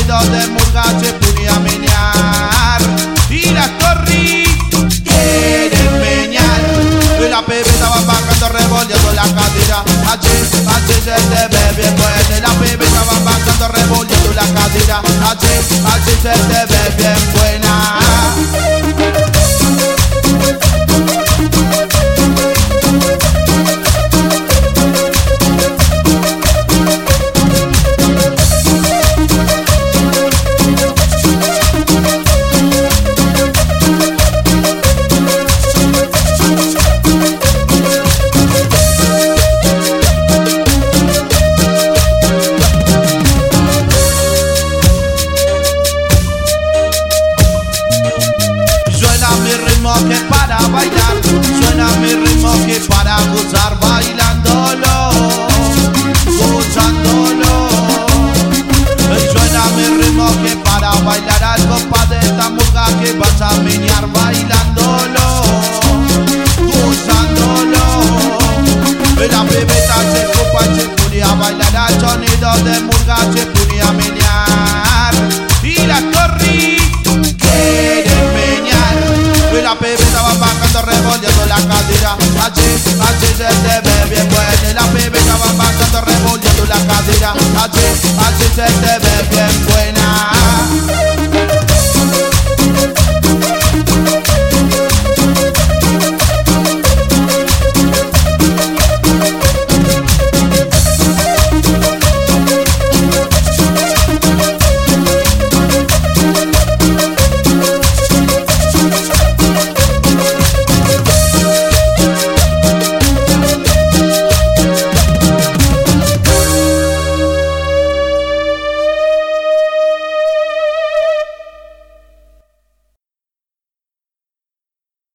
sonido de murga se ponía a menear. Y la Corri quiere menear. Y la pebeta va bajando revolviendo la cadera. Así se te ve bien buena. Y la pebeta va bajando revolviendo la cadera. Así se te ve bien buena. Que para bailar, suena mi ritmo que para gozar bailándolo, gozándolo. Suena mi ritmo que para bailar al compás de esta murga que vas a menear bailándolo, gozándolo. La pebeta se copa y se ponía a bailar al sonido de murga se ponía a menear. Y la Corri la pebeta va bajando revolviendo la cadera. Así se te ve